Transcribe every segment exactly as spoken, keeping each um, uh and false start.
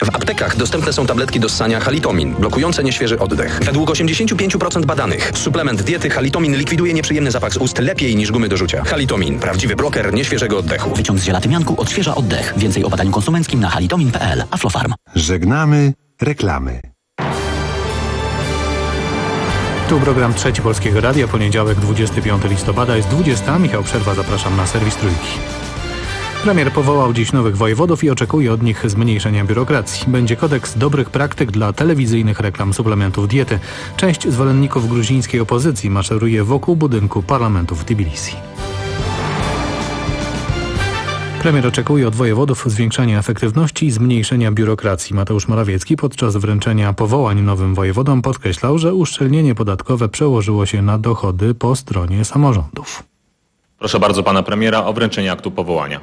W aptekach dostępne są tabletki do ssania Halitomin, blokujące nieświeży oddech. Według osiemdziesiąt pięć procent badanych suplement diety Halitomin likwiduje nieprzyjemny zapach z ust lepiej niż gumy do rzucia. Halitomin, prawdziwy bloker nieświeżego oddechu. Wyciąg z zielatymianku odświeża oddech. Więcej o badaniu konsumenckim na halitomin kropka p l. Aflofarm. Żegnamy reklamy. Tu program Trzeci Polskiego Radia, poniedziałek dwudziestego piątego listopada, jest dwudziesta. Michał Przerwa, zapraszam na serwis Trójki. Premier powołał dziś nowych wojewodów i oczekuje od nich zmniejszenia biurokracji. Będzie kodeks dobrych praktyk dla telewizyjnych reklam suplementów diety. Część zwolenników gruzińskiej opozycji maszeruje wokół budynku parlamentu w Tbilisi. Premier oczekuje od wojewodów zwiększenia efektywności i zmniejszenia biurokracji. Mateusz Morawiecki podczas wręczenia powołań nowym wojewodom podkreślał, że uszczelnienie podatkowe przełożyło się na dochody po stronie samorządów. Proszę bardzo pana premiera o wręczenie aktu powołania.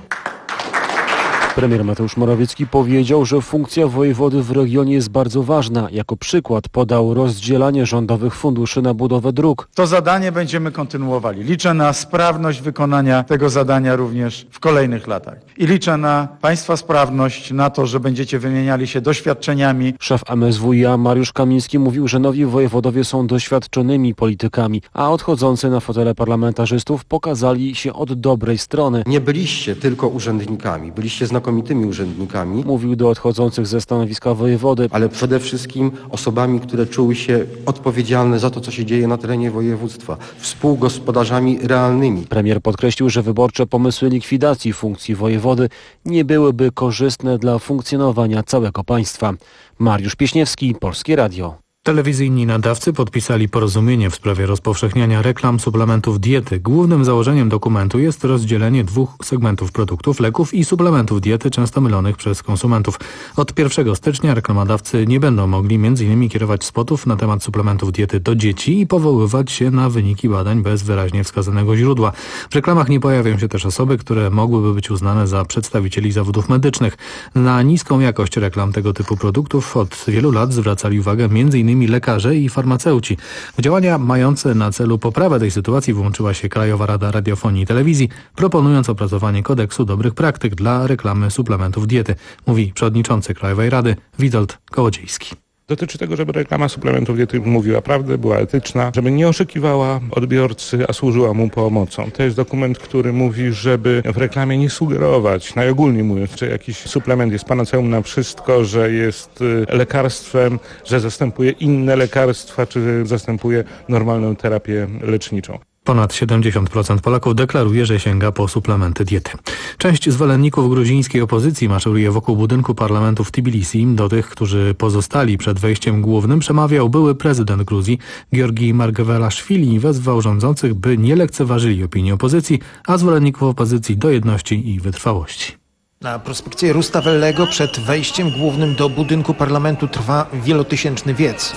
Premier Mateusz Morawiecki powiedział, że funkcja wojewody w regionie jest bardzo ważna. Jako przykład podał rozdzielanie rządowych funduszy na budowę dróg. To zadanie będziemy kontynuowali. Liczę na sprawność wykonania tego zadania również w kolejnych latach. I liczę na państwa sprawność, na to, że będziecie wymieniali się doświadczeniami. Szef M S W i a Mariusz Kamiński mówił, że nowi wojewodowie są doświadczonymi politykami, a odchodzący na fotele parlamentarzystów pokazali się od dobrej strony. Nie byliście tylko urzędnikami, byliście znakomitymi urzędnikami. Mówił do odchodzących ze stanowiska wojewody. Ale przede wszystkim osobami, które czuły się odpowiedzialne za to, co się dzieje na terenie województwa. Współgospodarzami realnymi. Premier podkreślił, że wyborcze pomysły likwidacji funkcji wojewody nie byłyby korzystne dla funkcjonowania całego państwa. Mariusz Pieśniewski, Polskie Radio. Telewizyjni nadawcy podpisali porozumienie w sprawie rozpowszechniania reklam suplementów diety. Głównym założeniem dokumentu jest rozdzielenie dwóch segmentów produktów, leków i suplementów diety, często mylonych przez konsumentów. Od pierwszego stycznia reklamodawcy nie będą mogli między innymi kierować spotów na temat suplementów diety do dzieci i powoływać się na wyniki badań bez wyraźnie wskazanego źródła. W reklamach nie pojawią się też osoby, które mogłyby być uznane za przedstawicieli zawodów medycznych. Na niską jakość reklam tego typu produktów od wielu lat zwracali uwagę m.in. innymi lekarze i farmaceuci. W działania mające na celu poprawę tej sytuacji włączyła się Krajowa Rada Radiofonii i Telewizji, proponując opracowanie kodeksu dobrych praktyk dla reklamy suplementów diety, mówi przewodniczący Krajowej Rady Witold Kołodziejski. Dotyczy tego, żeby reklama suplementów diety mówiła prawdę, była etyczna, żeby nie oszukiwała odbiorcy, a służyła mu pomocą. To jest dokument, który mówi, żeby w reklamie nie sugerować, najogólniej mówiąc, że jakiś suplement jest panaceum na wszystko, że jest lekarstwem, że zastępuje inne lekarstwa, czy zastępuje normalną terapię leczniczą. Ponad siedemdziesiąt procent Polaków deklaruje, że sięga po suplementy diety. Część zwolenników gruzińskiej opozycji maszeruje wokół budynku parlamentu w Tbilisi. Do tych, którzy pozostali przed wejściem głównym, przemawiał były prezydent Gruzji Giorgi Margvelaszwili i wezwał rządzących, by nie lekceważyli opinii opozycji, a zwolenników opozycji do jedności i wytrwałości. Na prospekcie Rustavellego przed wejściem głównym do budynku parlamentu trwa wielotysięczny wiec.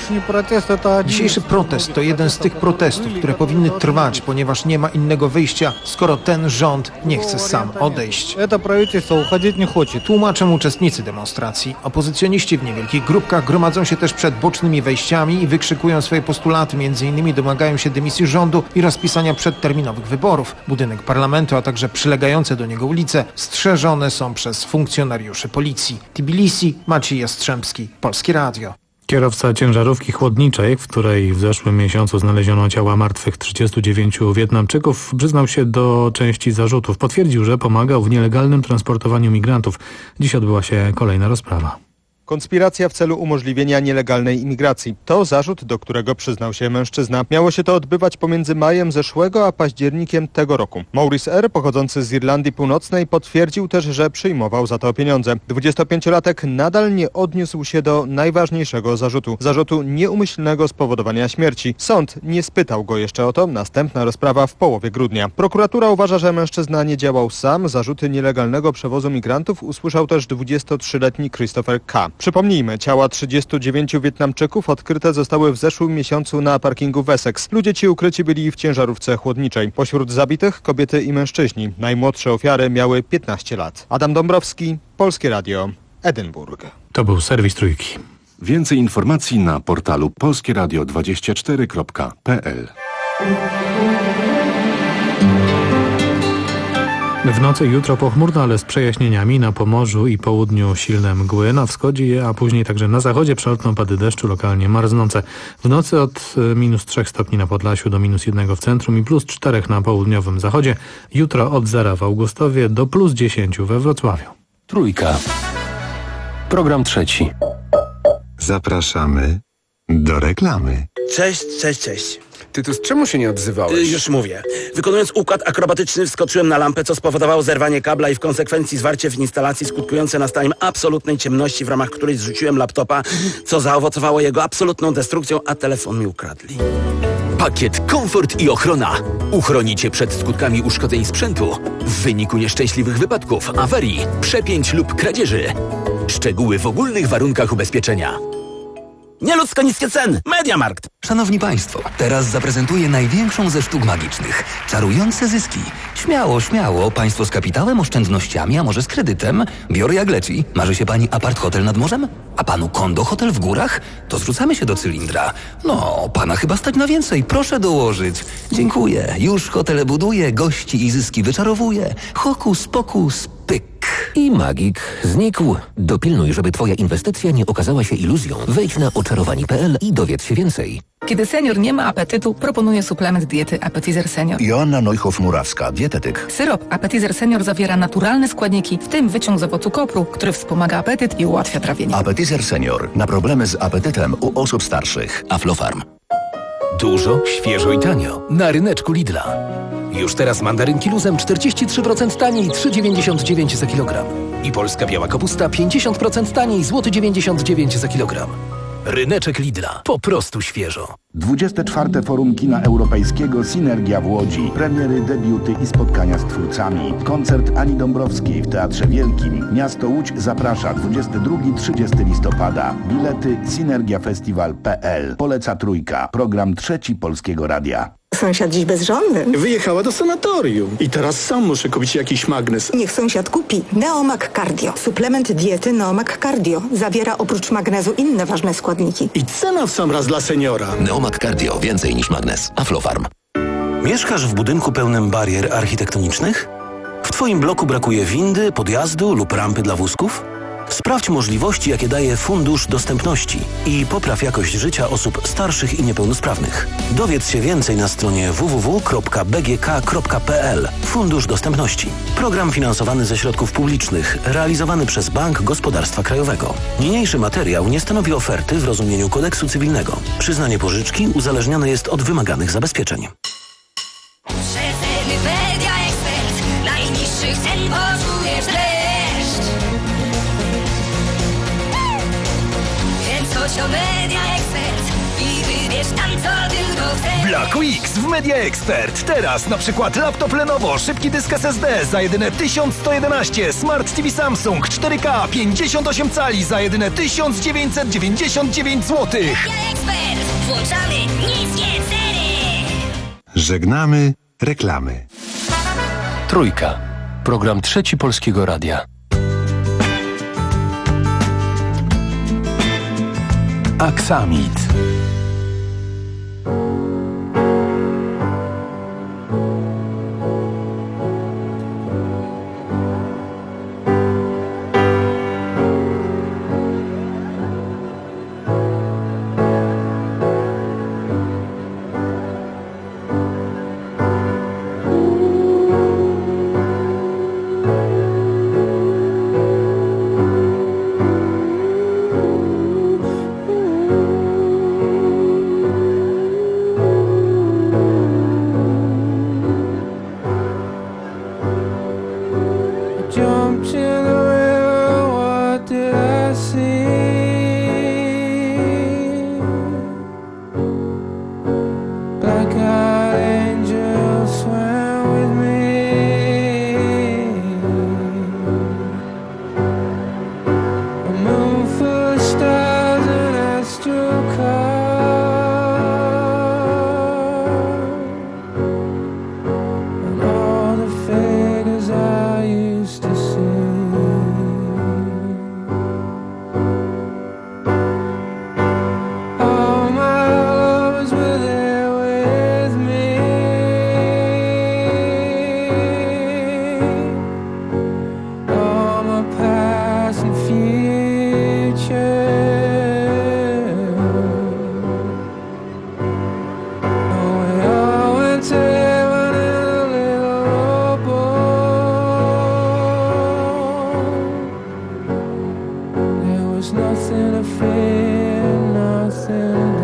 Dzisiejszy protest to jeden z tych protestów, które powinny trwać, ponieważ nie ma innego wyjścia, skoro ten rząd nie chce sam odejść. Tłumaczą uczestnicy demonstracji. Opozycjoniści w niewielkich grupkach gromadzą się też przed bocznymi wejściami i wykrzykują swoje postulaty. Między innymi domagają się dymisji rządu i rozpisania przedterminowych wyborów. Budynek parlamentu, a także przylegające do niego ulice strzeżą są przez funkcjonariuszy policji. Tbilisi, Maciej Jastrzębski, Polskie Radio. Kierowca ciężarówki chłodniczej, w której w zeszłym miesiącu znaleziono ciała martwych trzydziestu dziewięciu Wietnamczyków, przyznał się do części zarzutów. Potwierdził, że pomagał w nielegalnym transportowaniu migrantów. Dziś odbyła się kolejna rozprawa. Konspiracja w celu umożliwienia nielegalnej imigracji. To zarzut, do którego przyznał się mężczyzna. Miało się to odbywać pomiędzy majem zeszłego a październikiem tego roku. Maurice R., pochodzący z Irlandii Północnej, potwierdził też, że przyjmował za to pieniądze. dwudziestopięciolatek nadal nie odniósł się do najważniejszego zarzutu. Zarzutu nieumyślnego spowodowania śmierci. Sąd nie spytał go jeszcze o to. Następna rozprawa w połowie grudnia. Prokuratura uważa, że mężczyzna nie działał sam. Zarzuty nielegalnego przewozu migrantów usłyszał też dwudziestotrzyletni Christopher K. Przypomnijmy, ciała trzydziestu dziewięciu Wietnamczyków odkryte zostały w zeszłym miesiącu na parkingu w Essex. Ludzie ci ukryci byli w ciężarówce chłodniczej. Pośród zabitych kobiety i mężczyźni. Najmłodsze ofiary miały piętnaście lat. Adam Dąbrowski, Polskie Radio, Edynburg. To był serwis Trójki. Więcej informacji na portalu polskieradio dwadzieścia cztery kropka p l. W nocy jutro pochmurno, ale z przejaśnieniami. Na Pomorzu i południu silne mgły. Na wschodzie, a później także na zachodzie przelotne opady deszczu, lokalnie marznące. W nocy od minus trzech stopni na Podlasiu do minus jednego w centrum i plus czterech na południowym zachodzie. Jutro od zera w Augustowie do plus dziesięciu we Wrocławiu. Trójka. Program trzeci. Zapraszamy do reklamy. Cześć, cześć, cześć. Tytus, czemu się nie odzywałeś? Y, już mówię. Wykonując układ akrobatyczny wskoczyłem na lampę, co spowodowało zerwanie kabla i w konsekwencji zwarcie w instalacji skutkujące nastaniem absolutnej ciemności, w ramach której zrzuciłem laptopa, co zaowocowało jego absolutną destrukcją, a telefon mi ukradli. Pakiet komfort i ochrona. Uchroni Cię przed skutkami uszkodzeń sprzętu w wyniku nieszczęśliwych wypadków, awarii, przepięć lub kradzieży. Szczegóły w ogólnych warunkach ubezpieczenia. Nieludzko niskie ceny. Mediamarkt. Szanowni Państwo, teraz zaprezentuję największą ze sztuk magicznych. Czarujące zyski. Śmiało, śmiało. Państwo z kapitałem, oszczędnościami, a może z kredytem. Biorę jak leci. Marzy się Pani apart hotel nad morzem? A Panu kondo hotel w górach? To zrzucamy się do cylindra. No, Pana chyba stać na więcej. Proszę dołożyć. Dziękuję. Już hotele buduję, gości i zyski wyczarowuję. Hokus pokus pyk. I magik znikł. Dopilnuj, żeby Twoja inwestycja nie okazała się iluzją. Wejdź na oczarowani kropka p l i dowiedz się więcej. Kiedy senior nie ma apetytu, proponuję suplement diety Appetizer Senior. Joanna Neuhoff-Murawska, dietetyk. Syrop Appetizer Senior zawiera naturalne składniki, w tym wyciąg z owocu kopru, który wspomaga apetyt i ułatwia trawienie. Appetizer Senior. Na problemy z apetytem u osób starszych. Aflofarm. Dużo, świeżo i tanio. Na ryneczku Lidla. Już teraz mandarynki luzem czterdzieści trzy procent taniej, trzy dziewięćdziesiąt dziewięć za kilogram. I polska biała kapusta pięćdziesiąt procent taniej, złoty dziewięćdziesiąt dziewięć za kilogram. Ryneczek Lidla. Po prostu świeżo. dwudzieste czwarte Forum Kina Europejskiego Synergia w Łodzi. Premiery, debiuty i spotkania z twórcami. Koncert Ani Dąbrowskiej w Teatrze Wielkim. Miasto Łódź zaprasza dwudziestego drugiego do trzydziestego listopada. Bilety synergiafestiwal kropka p l. Poleca Trójka. Program trzeci Polskiego Radia. Sąsiad dziś bezżonny. Wyjechała do sanatorium. I teraz sam muszę kupić jakiś magnes. Niech sąsiad kupi Neomag Cardio. Suplement diety Neomag Cardio. Zawiera oprócz magnezu inne ważne składniki. I cena w sam raz dla seniora. Neomag Cardio. Więcej niż magnes. Aflofarm. Mieszkasz w budynku pełnym barier architektonicznych? W Twoim bloku brakuje windy, podjazdu lub rampy dla wózków? Sprawdź możliwości, jakie daje Fundusz Dostępności i popraw jakość życia osób starszych i niepełnosprawnych. Dowiedz się więcej na stronie w w w kropka b g k kropka p l. Fundusz Dostępności. Program finansowany ze środków publicznych, realizowany przez Bank Gospodarstwa Krajowego. Niniejszy materiał nie stanowi oferty w rozumieniu kodeksu cywilnego. Przyznanie pożyczki uzależnione jest od wymaganych zabezpieczeń. Media Expert. Najniższych cen poczujesz deszcz. Chodź do Media Expert i wybierz tam, co tylko chcesz. Black Weeks w Media Expert. Teraz na przykład laptop Lenovo, szybki dysk S S D za jedyne tysiąc sto jedenaście, Smart T V Samsung cztery K pięćdziesiąt osiem cali za jedyne tysiąc dziewięćset dziewięćdziesiąt dziewięć złotych. Media Expert. Włączamy niskie ceny. Żegnamy reklamy. Trójka. Program trzeci Polskiego Radia. Aksamit. was nothing to fear, nothing to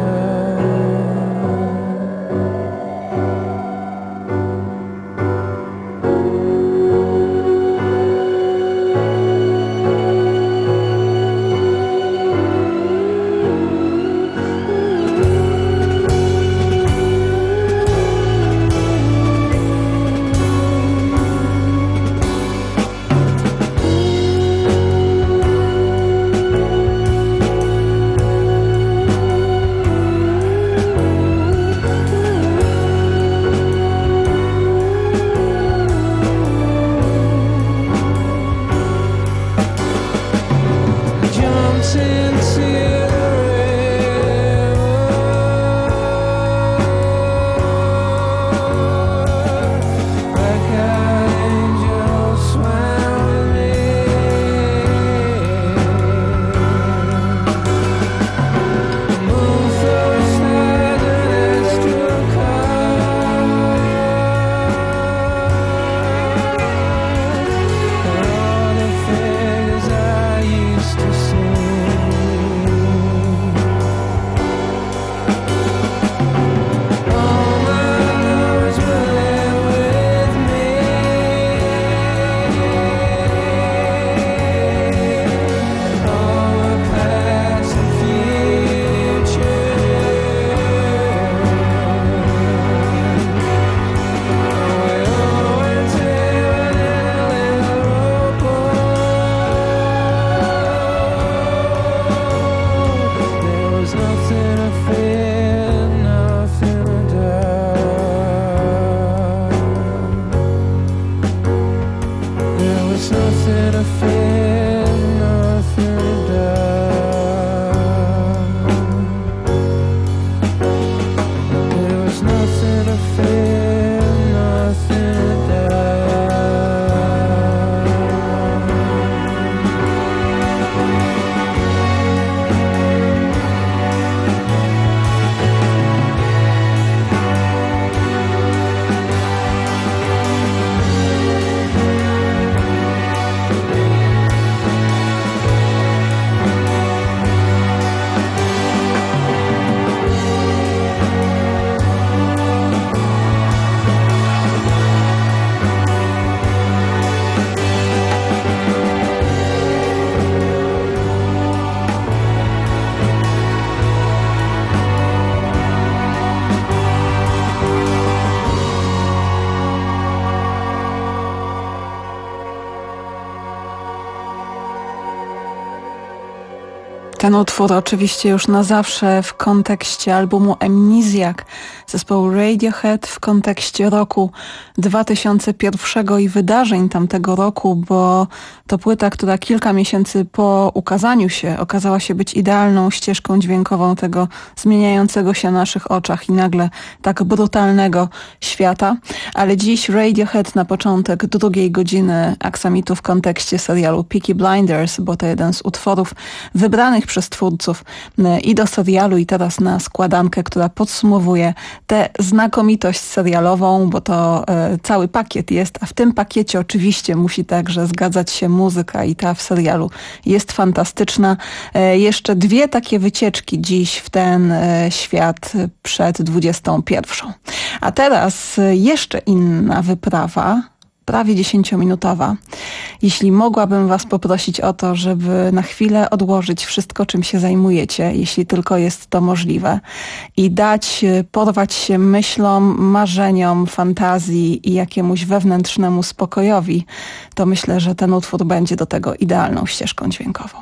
Ten utwór oczywiście już na zawsze w kontekście albumu Amnesiac zespołu Radiohead, w kontekście roku dwa tysiące pierwszego i wydarzeń tamtego roku, bo to płyta, która kilka miesięcy po ukazaniu się okazała się być idealną ścieżką dźwiękową tego zmieniającego się na naszych oczach i nagle tak brutalnego świata. Ale dziś Radiohead na początek drugiej godziny Aksamitu w kontekście serialu Peaky Blinders, bo to jeden z utworów wybranych przez twórców i do serialu, i teraz na składankę, która podsumowuje tę znakomitość serialową, bo to e, cały pakiet jest, a w tym pakiecie oczywiście musi także zgadzać się muzyka i ta w serialu jest fantastyczna. E, jeszcze dwie takie wycieczki dziś w ten e, świat przed dwudziestą pierwszą. A teraz e, jeszcze inna wyprawa, prawie dziesięciominutowa. Jeśli mogłabym was poprosić o to, żeby na chwilę odłożyć wszystko, czym się zajmujecie, jeśli tylko jest to możliwe, i dać porwać się myślom, marzeniom, fantazji i jakiemuś wewnętrznemu spokojowi, to myślę, że ten utwór będzie do tego idealną ścieżką dźwiękową.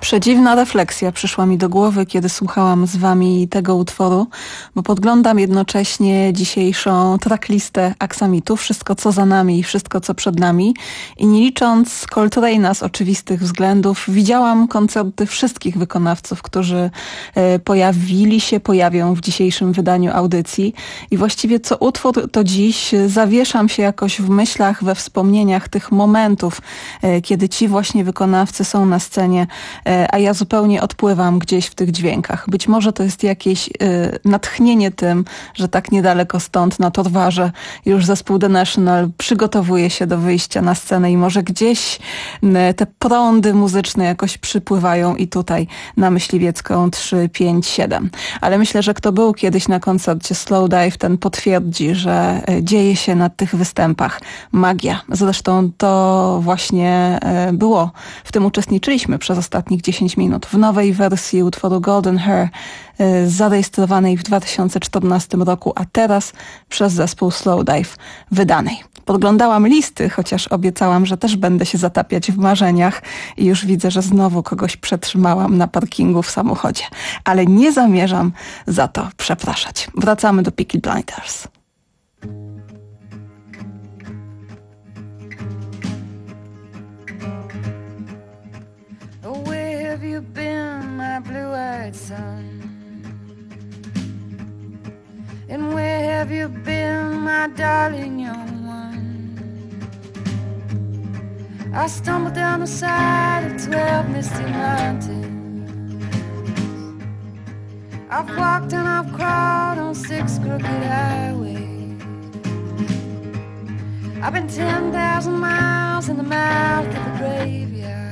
Przedziwna refleksja przyszła mi do głowy, kiedy słuchałam z wami tego utworu, bo podglądam jednocześnie dzisiejszą tracklistę Aksamitu, wszystko co za nami i wszystko co przed nami i nie licząc Coltrane'a z oczywistych względów, widziałam koncerty wszystkich wykonawców, którzy e, pojawili się, pojawią w dzisiejszym wydaniu audycji i właściwie co utwór to dziś zawieszam się jakoś w myślach, we wspomnieniach tych momentów, e, kiedy ci właśnie wykonawcy są na scenie, a ja zupełnie odpływam gdzieś w tych dźwiękach. Być może to jest jakieś y, natchnienie tym, że tak niedaleko stąd na Torwarze już zespół The National przygotowuje się do wyjścia na scenę i może gdzieś y, te prądy muzyczne jakoś przypływają i tutaj na Myśliwiecką trzy pięć siedem. Ale myślę, że kto był kiedyś na koncercie Slowdive, ten potwierdzi, że y, dzieje się na tych występach magia. Zresztą to właśnie y, było. W tym uczestniczyliśmy przez ostatnich dziesięć minut w nowej wersji utworu Golden Hair y, zarejestrowanej w dwa tysiące czternastym roku, a teraz przez zespół Slowdive wydanej. Podglądałam listy, chociaż obiecałam, że też będę się zatapiać w marzeniach i już widzę, że znowu kogoś przetrzymałam na parkingu w samochodzie. Ale nie zamierzam za to przepraszać. Wracamy do Peaky Blinders. Where have you been, my blue-eyed son? And where have you been, my darling young one? I stumbled down the side of twelve misty mountains. I've walked and I've crawled on six crooked highways. I've been ten thousand miles in the mouth of the graveyard.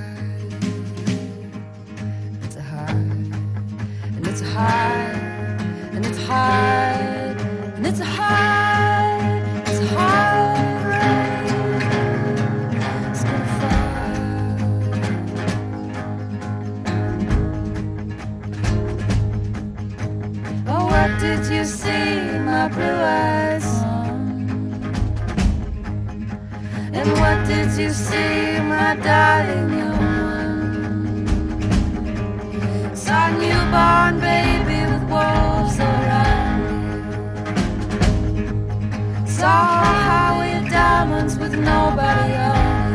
It's hard, and it's hard, and it's hard, it's hard rain. It's gonna fall. Oh, what did you see, my blue-eyed son? And what did you see, my darling young one? Saw a newborn baby with wolves around. Saw a highway of diamonds with nobody on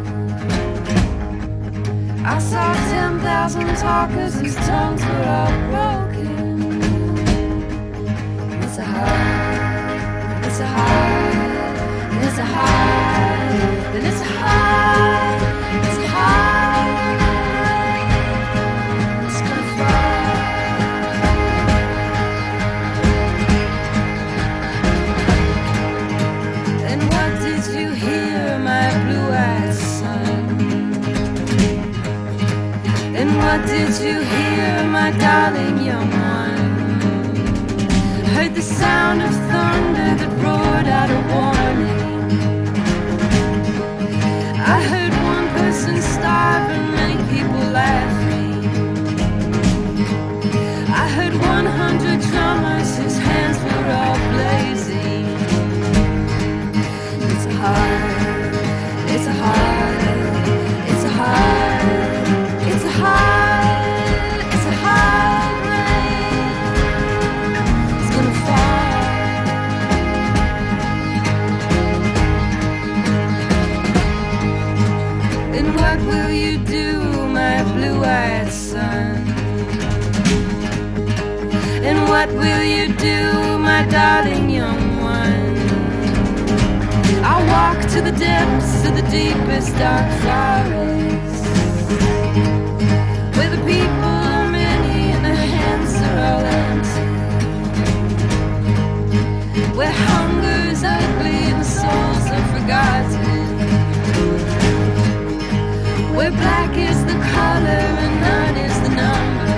it. I saw ten thousand talkers whose tongues were all broken. It's a high, it's a high, it's a high, and it's a high, it's a high. What did you hear, my darling young one? Heard the sound of thunder that roared out a warning. I heard one person starving, many people laughing. I heard one hundred drummers whose hands were all blazing. It's a hard, it's a hard, it's a hard, it's a hard. What will you do, my blue-eyed son? And what will you do, my darling young one? I'll walk to the depths of the deepest dark forest, where the people are many and their hands are all empty, where hunger is ugly and souls are forgotten, where black is the color and none is the number.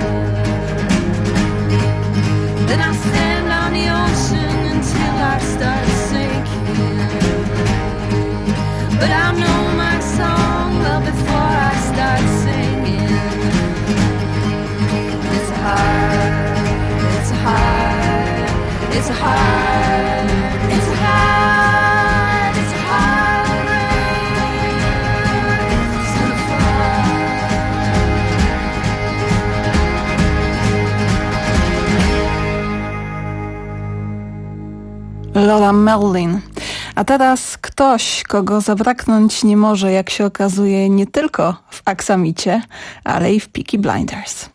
Then I'll stand on the ocean until I start sinking. But I'll know my song well before I start singing. It's a hard, it's a hard, it's a hard, it's a hard, it's a hard rain. It's gonna fall. Laura Merlin. A teraz ktoś, kogo zabraknąć nie może, jak się okazuje, nie tylko w Aksamicie, ale i w Peaky Blinders.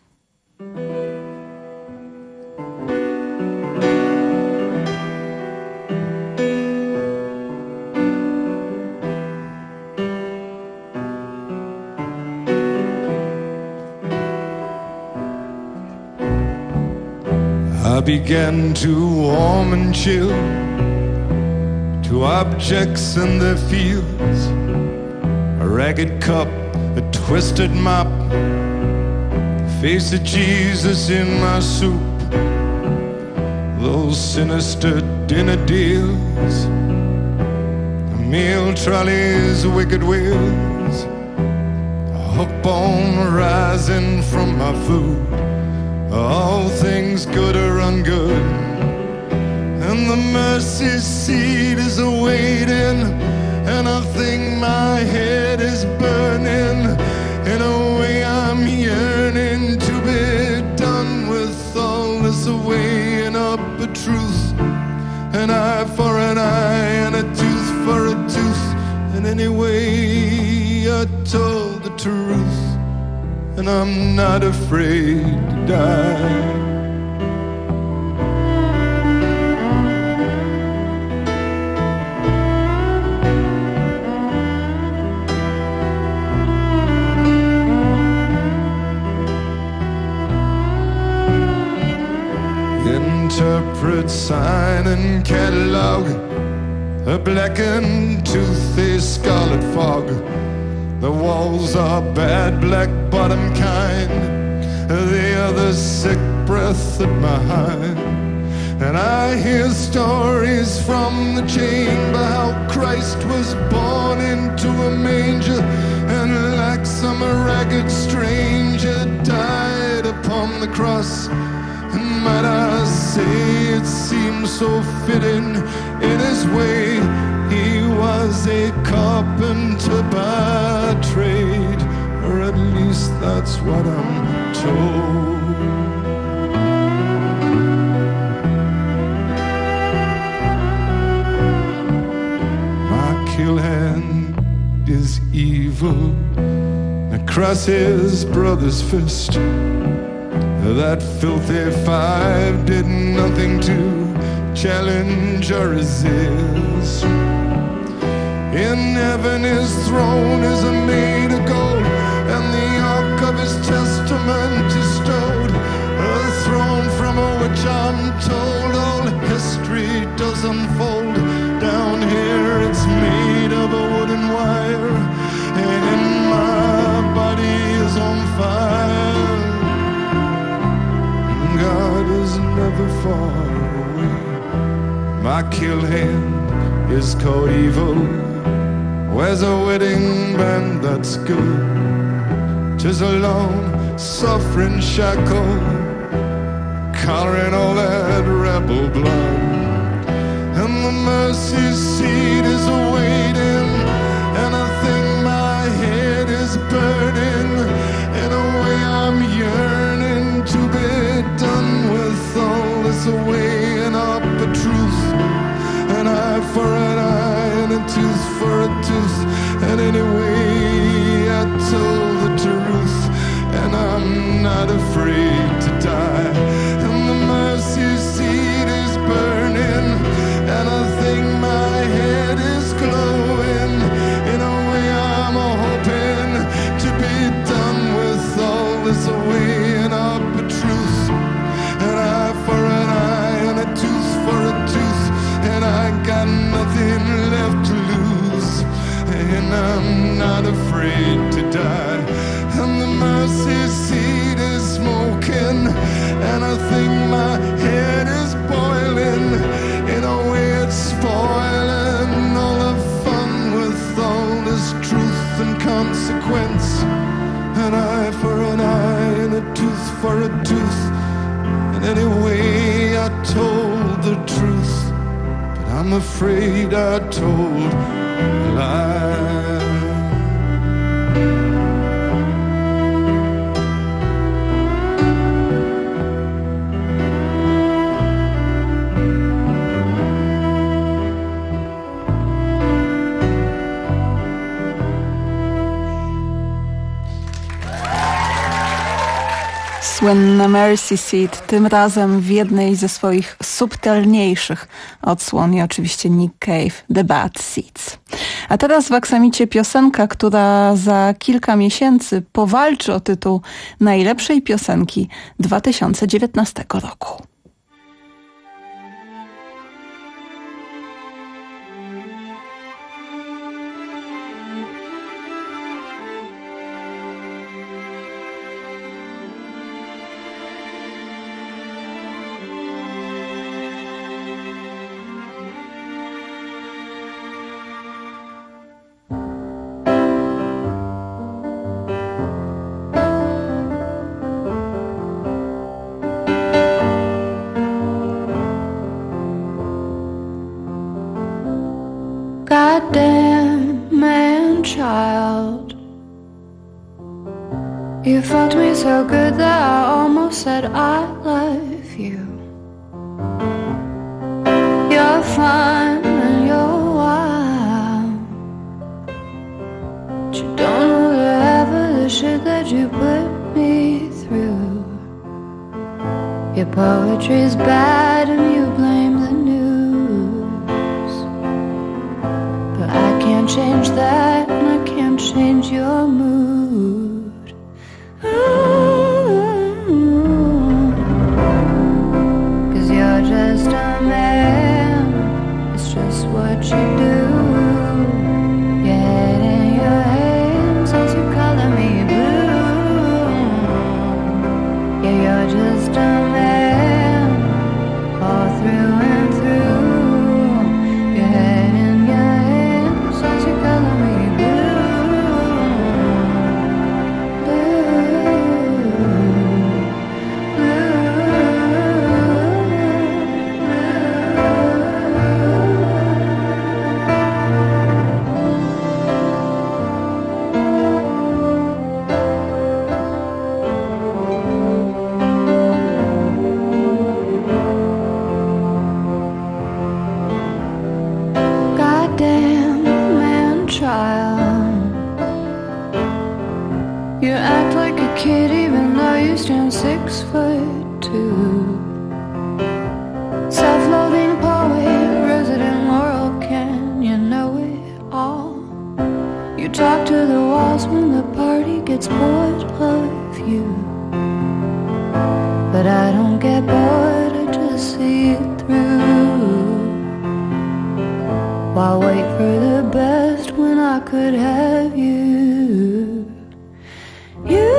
I began to warm and chill to objects in their fields, a ragged cup, a twisted mop, the face of Jesus in my soup, those sinister dinner deals, the meal trolley's wicked wheels, a hook bone rising from my food. All things good or ungood, and the mercy seat is awaiting, and I think my head is burning. In a way I'm yearning to be done with all this weighing up a truth, an eye for an eye and a tooth for a tooth. And anyway I told the truth, and I'm not afraid to die. Interpret, sign and catalog, a blackened toothy scarlet fog. The walls are bad, black bottom kind, the other sick breath at my hind. And I hear stories from the chamber, how Christ was born into a manger, and like some ragged stranger died upon the cross. And might I say it seems so fitting in his way, he was a carpenter by trade, or at least that's what I'm told. My kill hand is evil across his brother's fist. That filthy five did nothing to challenge or resist. In heaven his throne is made of gold, and the ark of his testament is stowed. A throne from which I'm told all history does unfold. Down here it's made of a wooden wire, and in my body is on fire. God is never far away. My kill hand is called evil, wears a wedding band that's good. 'Tis a long suffering shackle, collaring all that rebel blood. And the mercy seat is awaiting, and I think my head is burning. In a way I'm yearning to be done with all this weighing up a truth, an eye for an eye and a tooth for a tooth. And anyway I told the truth, and I'm not afraid to die. And the mercy seat is burning, and I think my head is glowing. In a way I'm hoping to be done with all this weighing up a truth, an eye for an eye and a tooth for a tooth. And I got nothing left to lose, and I'm not afraid to die. And the mercy seat is smoking, and I think my head is boiling. In a way it's spoiling all the fun with all this truth and consequence. An eye for an eye and a tooth for a tooth. And anyway I told the truth, but I'm afraid I told a lie. słynne Mercy Seat, tym razem w jednej ze swoich subtelniejszych odsłon i oczywiście Nick Cave, The Bad Seeds. A teraz w aksamicie piosenka, która za kilka miesięcy powalczy o tytuł najlepszej piosenki dwa tysiące dziewiętnastego roku. Goddamn man child, you fucked me so good that I almost said I love you. You're fine and you're wild, but you don't know the half of the shit that you put me through. Your poetry's bad and you blame the news. I can't change that, and I can't change your mood. Ooh, 'cause you're just a man, it's just what you do. Your head in your hands as you color me blue. Yeah, you're just a man, all through and through. Your head in your hands as you color me Goddamn man child, you act like a kid even though you stand six foot two. Self-loathing poet, resident Laurel Canyon, know it all. You talk to the walls when the party gets bored of you. But I don't get bored, I just see it through. Why wait for the best when I could have you? You,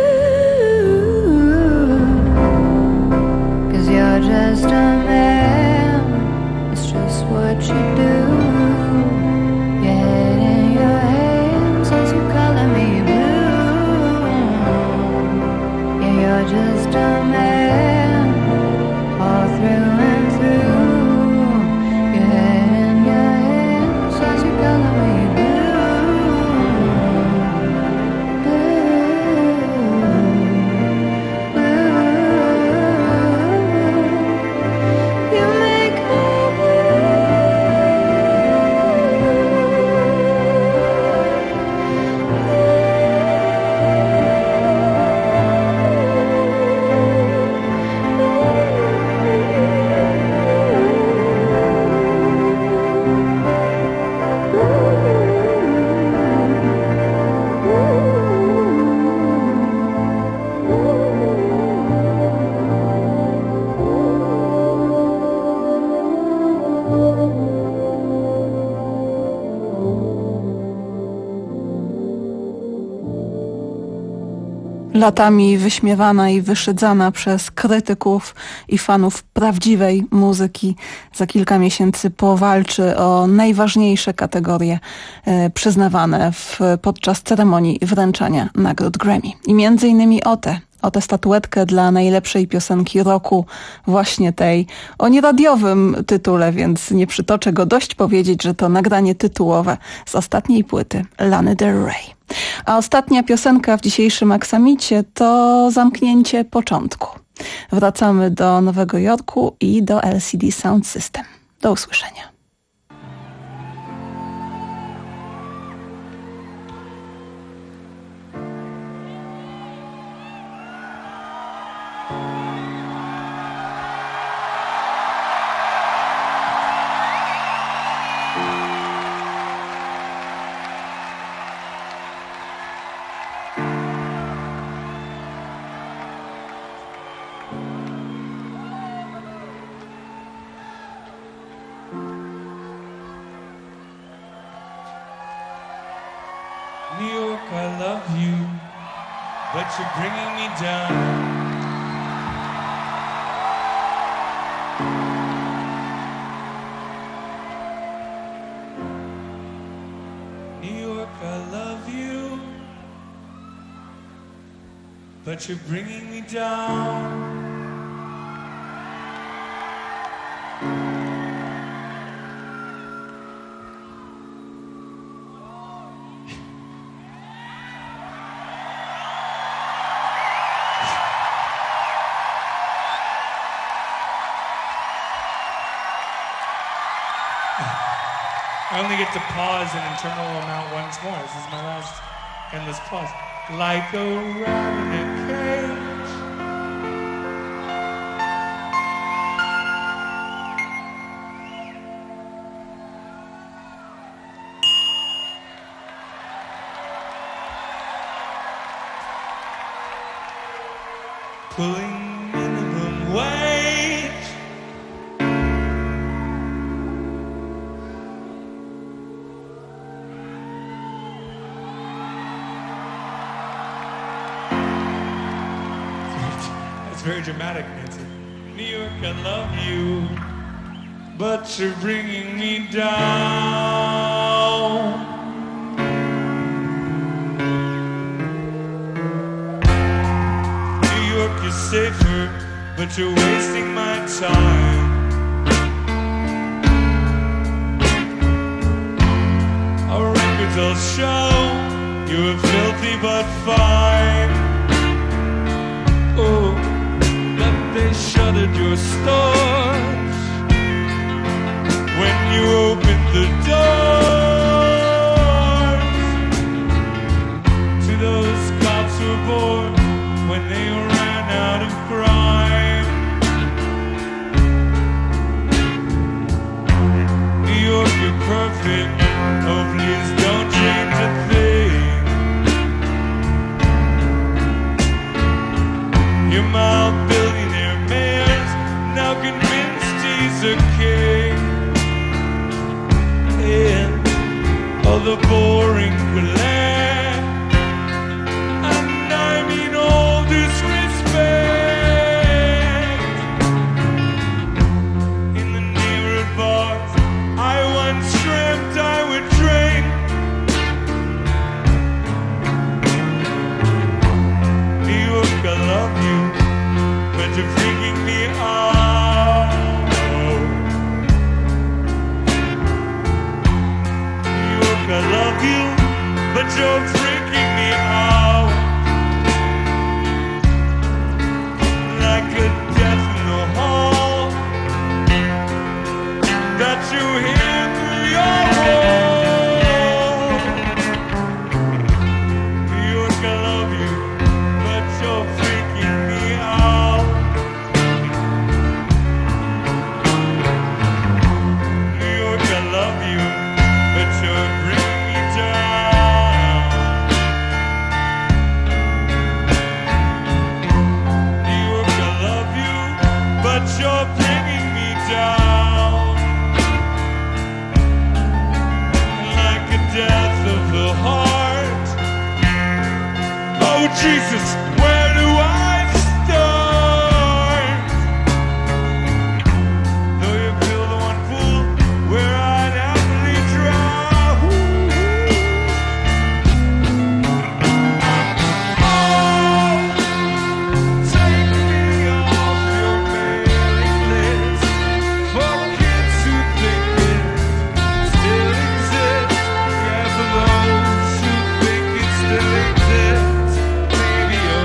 'cause you're just a man, it's just what you do. Your head in your hands as you color me blue. Yeah, you're just a man, all through and through. Your head in your hands as you color me Latami wyśmiewana i wyszydzana przez krytyków i fanów prawdziwej muzyki, za kilka miesięcy powalczy o najważniejsze kategorie e, przyznawane w, podczas ceremonii wręczania nagród Grammy. I między innymi o te, o tę statuetkę dla najlepszej piosenki roku, właśnie tej o nieradiowym tytule, więc nie przytoczę go, dość powiedzieć, że to nagranie tytułowe z ostatniej płyty Lany Del Rey. A ostatnia piosenka w dzisiejszym aksamicie to zamknięcie początku. Wracamy do Nowego Jorku i do L C D Sound System. Do usłyszenia. love you, but you're bringing me down. I love you, but you're bringing me down. I only get to pause an internal amount once more. This is my last endless pause. Like a rat in a cage, pulling minimum wage. Very dramatic, Nancy. New York, I love you, but you're bringing me down. New York is safer, but you're wasting my time. Our records all show you're filthy but fine. Oh, they shuttered your stores when you opened the doors to those cops who were born when they ran out of crime. New York, you're perfect. Oh, please don't change a thing. You're my billionaire mayor's now convinced he's a king. And all the boring glare, and I mean all disrespect. In the neighborhood bars I once dreamt I would drink. New York, I love you, but you're freaking me out. New York, I love you, but you're freaking me out. Like a death in the hall that you hear through your wall. New York, I love you, but you're freaking me out. New York, I love you, but you're bringing me down. New York, I love you, but you're bringing me down. Like a death of the heart. Oh Jesus, where do I start? Though you feel the one pool where I'd happily drown. Oh, take me off your mailing list for kids who think it still exists. Yeah, for those who think it still exists. Maybe a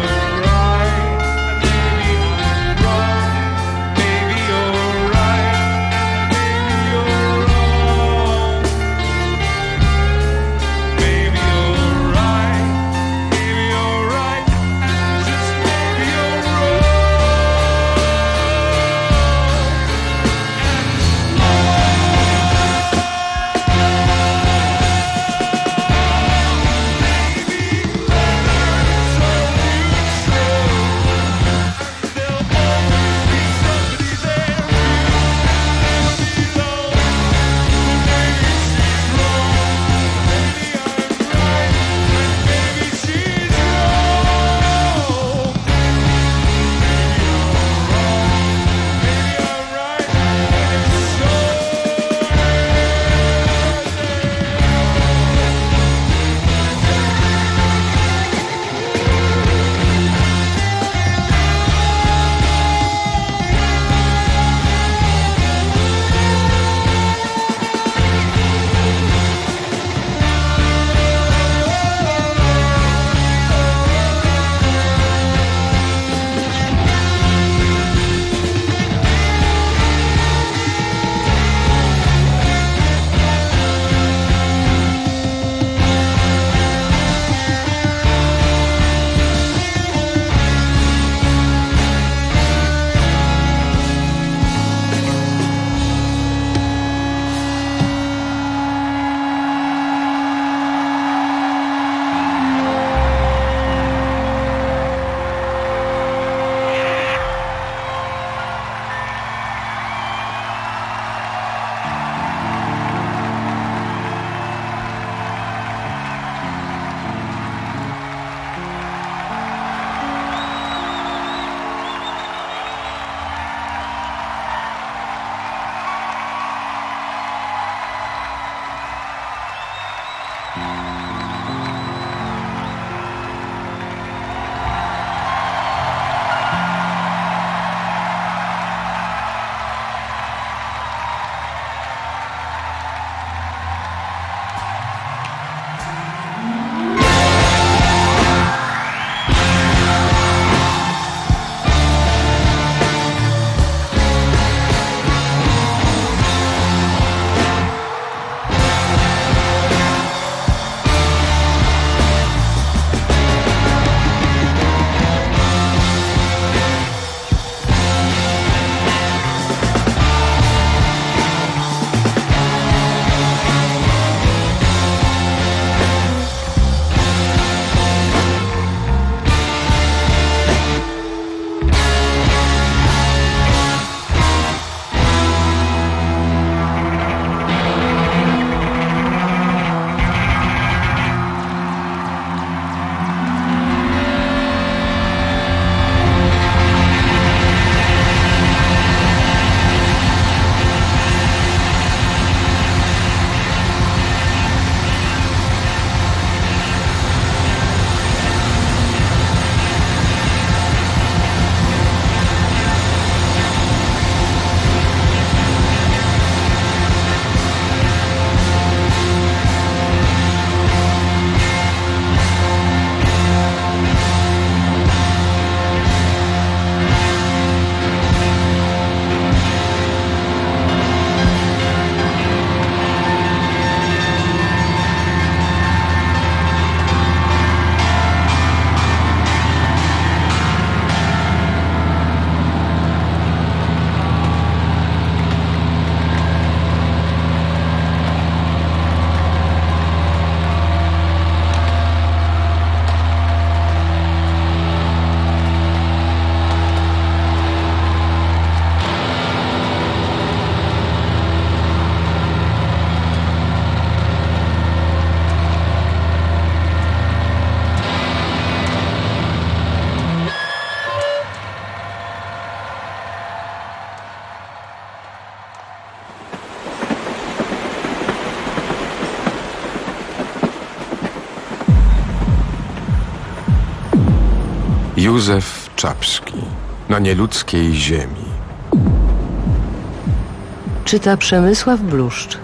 Józef Czapski. Na nieludzkiej ziemi. Czyta Przemysław Bluszcz.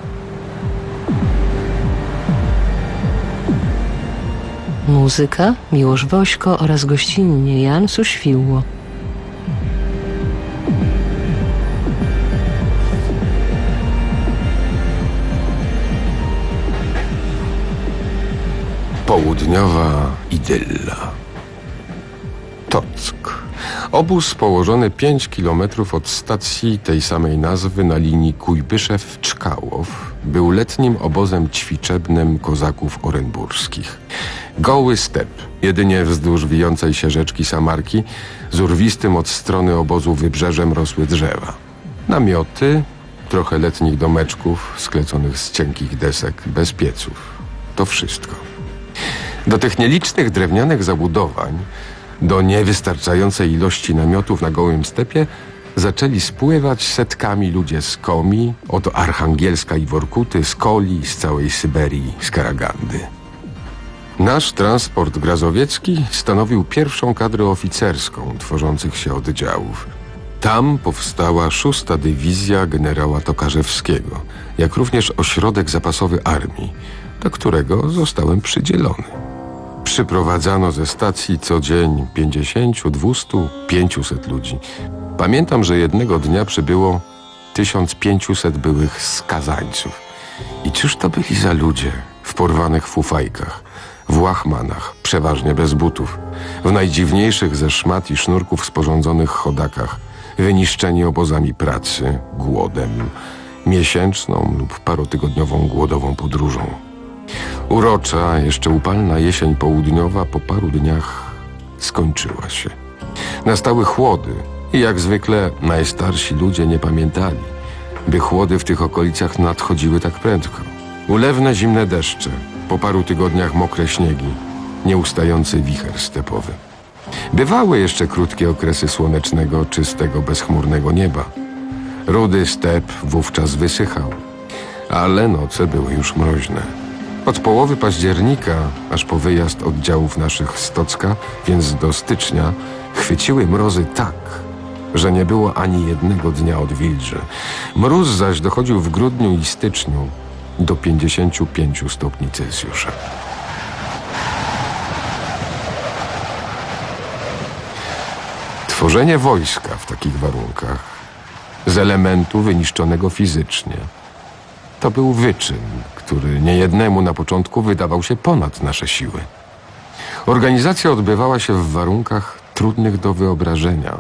Muzyka Miłosz Wośko oraz gościnnie Jan Suświło. Południowa idylla. Tock. Obóz położony pięć kilometrów od stacji tej samej nazwy na linii Kujbyszew-Czkałow był letnim obozem ćwiczebnym kozaków orenburskich. Goły step, jedynie wzdłuż wijącej się rzeczki Samarki, z urwistym od strony obozu wybrzeżem rosły drzewa. Namioty, trochę letnich domeczków skleconych z cienkich desek, bez pieców. To wszystko. Do tych nielicznych drewnianych zabudowań, do niewystarczającej ilości namiotów na gołym stepie zaczęli spływać setkami ludzie z Komi, od Archangielska i Workuty, z Koli, z całej Syberii, z Karagandy. Nasz transport grazowiecki stanowił pierwszą kadrę oficerską tworzących się oddziałów. Tam powstała szósta dywizja generała Tokarzewskiego, jak również ośrodek zapasowy armii, do którego zostałem przydzielony. Przyprowadzano ze stacji co dzień pięćdziesiąt, dwieście, pięćset ludzi. Pamiętam, że jednego dnia przybyło tysiąc pięćset byłych skazańców. I cóż to byli za ludzie w porwanych fufajkach, w łachmanach, przeważnie bez butów, w najdziwniejszych ze szmat i sznurków sporządzonych chodakach, wyniszczeni obozami pracy, głodem, miesięczną lub parotygodniową głodową podróżą. Urocza, jeszcze upalna jesień południowa po paru dniach skończyła się. Nastały chłody i jak zwykle najstarsi ludzie nie pamiętali, by chłody w tych okolicach nadchodziły tak prędko. Ulewne zimne deszcze, po paru tygodniach mokre śniegi, nieustający wicher stepowy. Bywały jeszcze krótkie okresy słonecznego, czystego, bezchmurnego nieba. Rudy step wówczas wysychał, ale noce były już mroźne. Od połowy października, aż po wyjazd oddziałów naszych z Tocka, więc do stycznia, chwyciły mrozy tak, że nie było ani jednego dnia odwilży. Mróz zaś dochodził w grudniu i styczniu do pięćdziesięciu pięciu stopni Celsjusza. Tworzenie wojska w takich warunkach, z elementu wyniszczonego fizycznie, to był wyczyn, który niejednemu na początku wydawał się ponad nasze siły. Organizacja odbywała się w warunkach trudnych do wyobrażenia.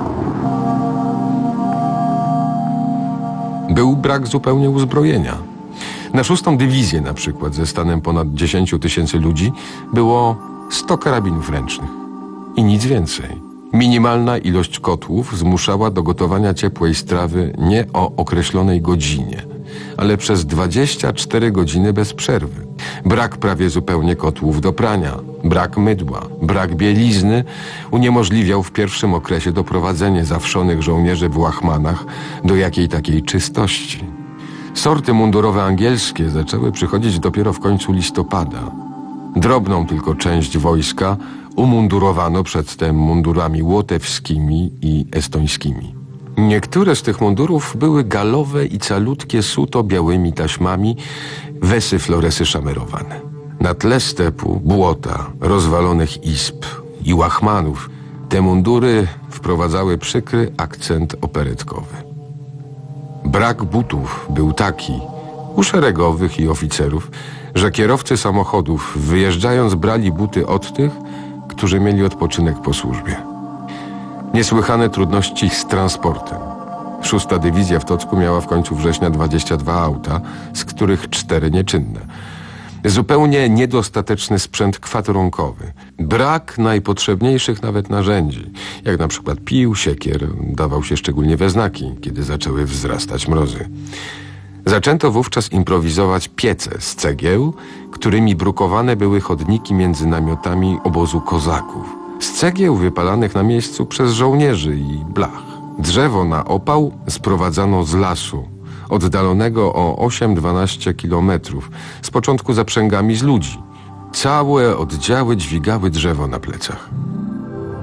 Był brak zupełnie uzbrojenia. Na szóstą dywizję na przykład ze stanem ponad dziesięciu tysięcy ludzi było sto karabinów ręcznych i nic więcej. Minimalna ilość kotłów zmuszała do gotowania ciepłej strawy nie o określonej godzinie, ale przez dwadzieścia cztery godziny bez przerwy. Brak prawie zupełnie kotłów do prania, brak mydła, brak bielizny uniemożliwiał w pierwszym okresie doprowadzenie zawszonych żołnierzy w łachmanach do jakiej takiej czystości. Sorty mundurowe angielskie zaczęły przychodzić dopiero w końcu listopada. Drobną tylko część wojska umundurowano przedtem mundurami łotewskimi i estońskimi. Niektóre z tych mundurów były galowe i calutkie suto białymi taśmami, wesy floresy szamerowane. Na tle stepu, błota, rozwalonych izb i łachmanów te mundury wprowadzały przykry akcent operetkowy. Brak butów był taki u szeregowych i oficerów, że kierowcy samochodów wyjeżdżając brali buty od tych, którzy mieli odpoczynek po służbie. Niesłychane trudności z transportem. Szósta dywizja w Tocku miała w końcu września dwadzieścia dwa auta, z których cztery nieczynne. Zupełnie niedostateczny sprzęt kwaterunkowy. Brak najpotrzebniejszych nawet narzędzi, jak na przykład pił, siekier, dawał się szczególnie we znaki, kiedy zaczęły wzrastać mrozy. Zaczęto wówczas improwizować piece z cegieł, którymi brukowane były chodniki między namiotami obozu kozaków. Z cegieł wypalanych na miejscu przez żołnierzy i blach. Drzewo na opał sprowadzano z lasu, oddalonego o osiem do dwunastu kilometrów, z początku zaprzęgami z ludzi. Całe oddziały dźwigały drzewo na plecach.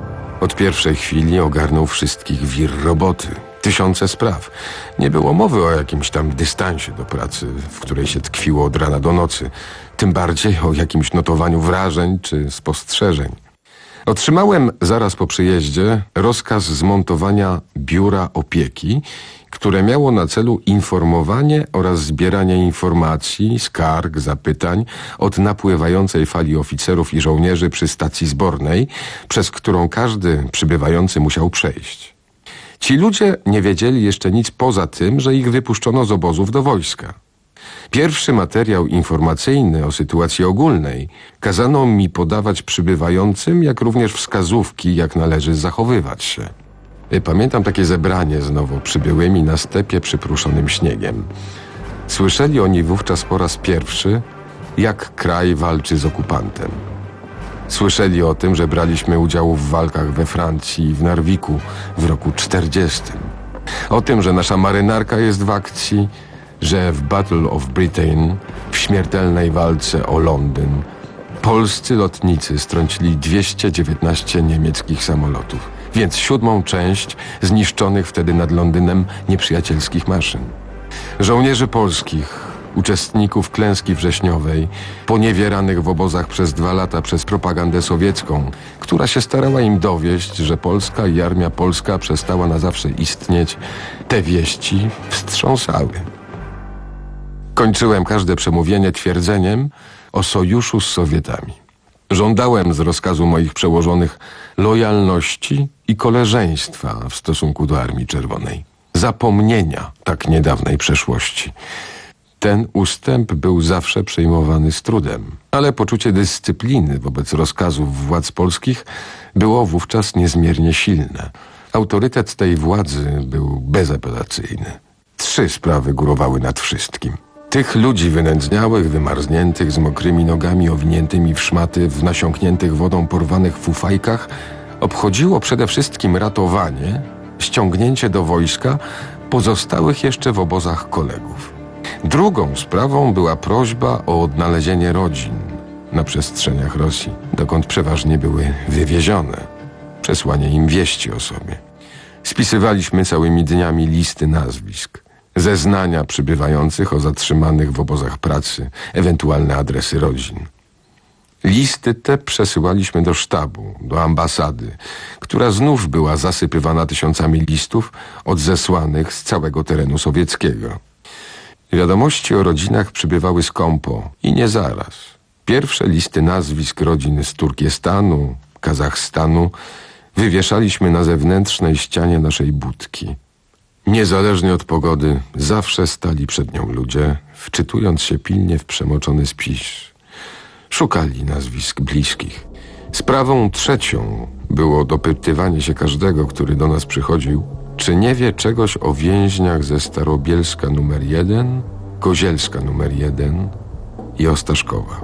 Od pierwszej chwili ogarnął wszystkich wir roboty. Tysiące spraw. Nie było mowy o jakimś tam dystansie do pracy, w której się tkwiło od rana do nocy. Tym bardziej o jakimś notowaniu wrażeń czy spostrzeżeń. Otrzymałem zaraz po przyjeździe rozkaz zmontowania biura opieki, które miało na celu informowanie oraz zbieranie informacji, skarg, zapytań od napływającej fali oficerów i żołnierzy przy stacji zbornej, przez którą każdy przybywający musiał przejść. Ci ludzie nie wiedzieli jeszcze nic poza tym, że ich wypuszczono z obozów do wojska. Pierwszy materiał informacyjny o sytuacji ogólnej kazano mi podawać przybywającym, jak również wskazówki, jak należy zachowywać się. Pamiętam takie zebranie z nowo przybyłymi na stepie przypruszonym śniegiem. Słyszeli oni wówczas po raz pierwszy, jak kraj walczy z okupantem. Słyszeli o tym, że braliśmy udział w walkach we Francji i w Narwiku w roku czterdziestym. O tym, że nasza marynarka jest w akcji, że w Battle of Britain, w śmiertelnej walce o Londyn, polscy lotnicy strącili dwieście dziewiętnaście niemieckich samolotów, więc siódmą część zniszczonych wtedy nad Londynem nieprzyjacielskich maszyn. Żołnierzy polskich, uczestników klęski wrześniowej, poniewieranych w obozach przez dwa lata przez propagandę sowiecką, która się starała im dowieść, że Polska i armia polska przestała na zawsze istnieć, te wieści wstrząsały. Kończyłem każde przemówienie twierdzeniem o sojuszu z Sowietami. Żądałem z rozkazu moich przełożonych lojalności i koleżeństwa w stosunku do Armii Czerwonej. Zapomnienia tak niedawnej przeszłości. Ten ustęp był zawsze przyjmowany z trudem, ale poczucie dyscypliny wobec rozkazów władz polskich było wówczas niezmiernie silne. Autorytet tej władzy był bezapelacyjny. Trzy sprawy górowały nad wszystkim. Tych ludzi wynędzniałych, wymarzniętych, z mokrymi nogami owiniętymi w szmaty, w nasiąkniętych wodą porwanych fufajkach obchodziło przede wszystkim ratowanie, ściągnięcie do wojska pozostałych jeszcze w obozach kolegów. Drugą sprawą była prośba o odnalezienie rodzin na przestrzeniach Rosji, dokąd przeważnie były wywiezione, przesłanie im wieści o sobie. Spisywaliśmy całymi dniami listy nazwisk, zeznania przybywających o zatrzymanych w obozach pracy, ewentualne adresy rodzin. Listy te przesyłaliśmy do sztabu, do ambasady, która znów była zasypywana tysiącami listów odzesłanych z całego terenu sowieckiego. Wiadomości o rodzinach przybywały skąpo i nie zaraz. Pierwsze listy nazwisk rodzin z Turkestanu, Kazachstanu wywieszaliśmy na zewnętrznej ścianie naszej budki. Niezależnie od pogody, zawsze stali przed nią ludzie, wczytując się pilnie w przemoczony spis. Szukali nazwisk bliskich. Sprawą trzecią było dopytywanie się każdego, który do nas przychodził, czy nie wie czegoś o więźniach ze Starobielska numer jeden, Kozielska numer jeden i Ostaszkowa.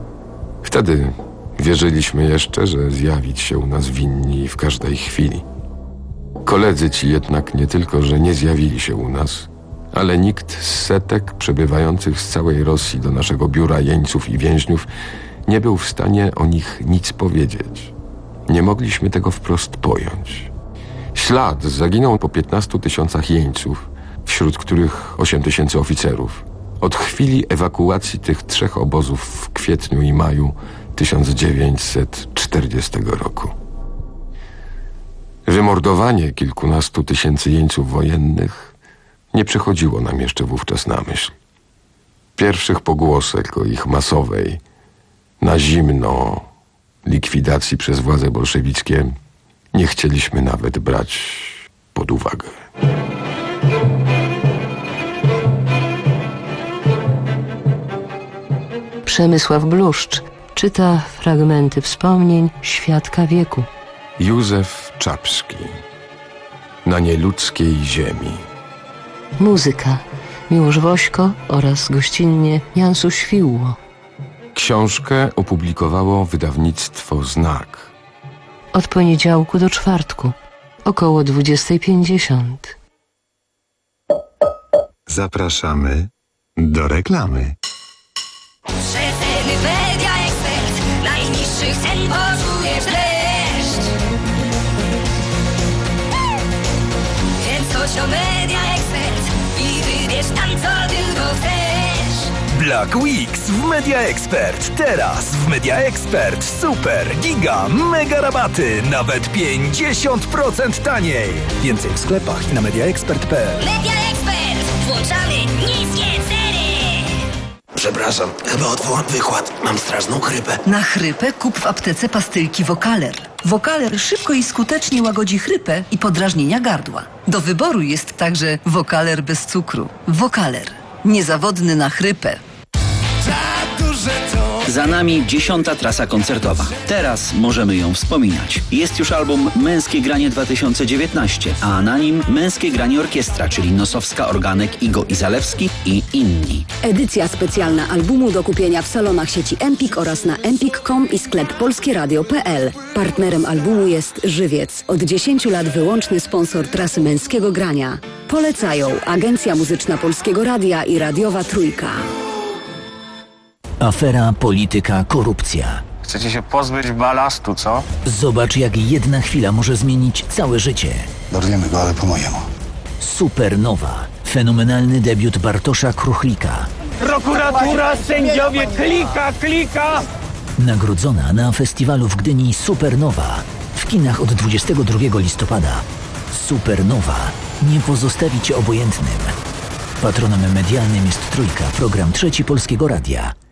Wtedy wierzyliśmy jeszcze, że zjawić się u nas winni w każdej chwili. Koledzy ci jednak nie tylko, że nie zjawili się u nas, ale nikt z setek przebywających z całej Rosji do naszego biura jeńców i więźniów nie był w stanie o nich nic powiedzieć. Nie mogliśmy tego wprost pojąć. Ślad zaginął po piętnastu tysiącach jeńców, wśród których osiem tysięcy oficerów, od chwili ewakuacji tych trzech obozów w kwietniu i maju tysiąc dziewięćset czterdziestego roku. Wymordowanie kilkunastu tysięcy jeńców wojennych nie przychodziło nam jeszcze wówczas na myśl. Pierwszych pogłosek o ich masowej, na zimno likwidacji przez władze bolszewickie nie chcieliśmy nawet brać pod uwagę. Przemysław Bluszcz czyta fragmenty wspomnień świadka wieku. Józef Czapski. Na nieludzkiej ziemi. Muzyka Miłosz Wośko oraz gościnnie Jansu Świłło. Książkę opublikowało wydawnictwo Znak. Od poniedziałku do czwartku, około dwudziestej pięćdziesiąt. Zapraszamy do reklamy. Rzetelny Media Ekspert, najniższych cen poczujesz dreszcz. Proś o Media Expert i wybierz tam, co tylko chcesz. Black Weeks w Media Expert. Teraz w Media Expert super, giga, mega rabaty. Nawet pięćdziesiąt procent taniej. Więcej w sklepach i na mediaexpert kropka p l. Media Expert. Włączamy niskie ceny. Przepraszam, chyba odwołam wykład. Mam straszną chrypę. Na chrypę kup w aptece pastylki Vocaler. Vocaler szybko i skutecznie łagodzi chrypę i podrażnienia gardła. Do wyboru jest także Vocaler bez cukru. Vocaler. Niezawodny na chrypę. Za nami dziesiąta trasa koncertowa. Teraz możemy ją wspominać. Jest już album Męskie Granie dwa tysiące dziewiętnaście, a na nim Męskie Granie Orkiestra, czyli Nosowska, Organek, Igo i Zalewski i inni. Edycja specjalna albumu do kupienia w salonach sieci Empik oraz na empik kropka com i sklep polskieradio kropka p l. Partnerem albumu jest Żywiec. Od dziesięciu lat wyłączny sponsor trasy Męskiego Grania. Polecają Agencja Muzyczna Polskiego Radia i Radiowa Trójka. Afera, polityka, korupcja. Chcecie się pozbyć balastu, co? Zobacz, jak jedna chwila może zmienić całe życie. Dorwiemy go, ale po mojemu. Supernowa. Fenomenalny debiut Bartosza Kruchlika. Prokuratura, sędziowie, klika, klika! Nagrodzona na festiwalu w Gdyni Supernowa. W kinach od dwudziestego drugiego listopada. Supernowa. Nie pozostawi cię obojętnym. Patronem medialnym jest Trójka, program Trzeci Polskiego Radia.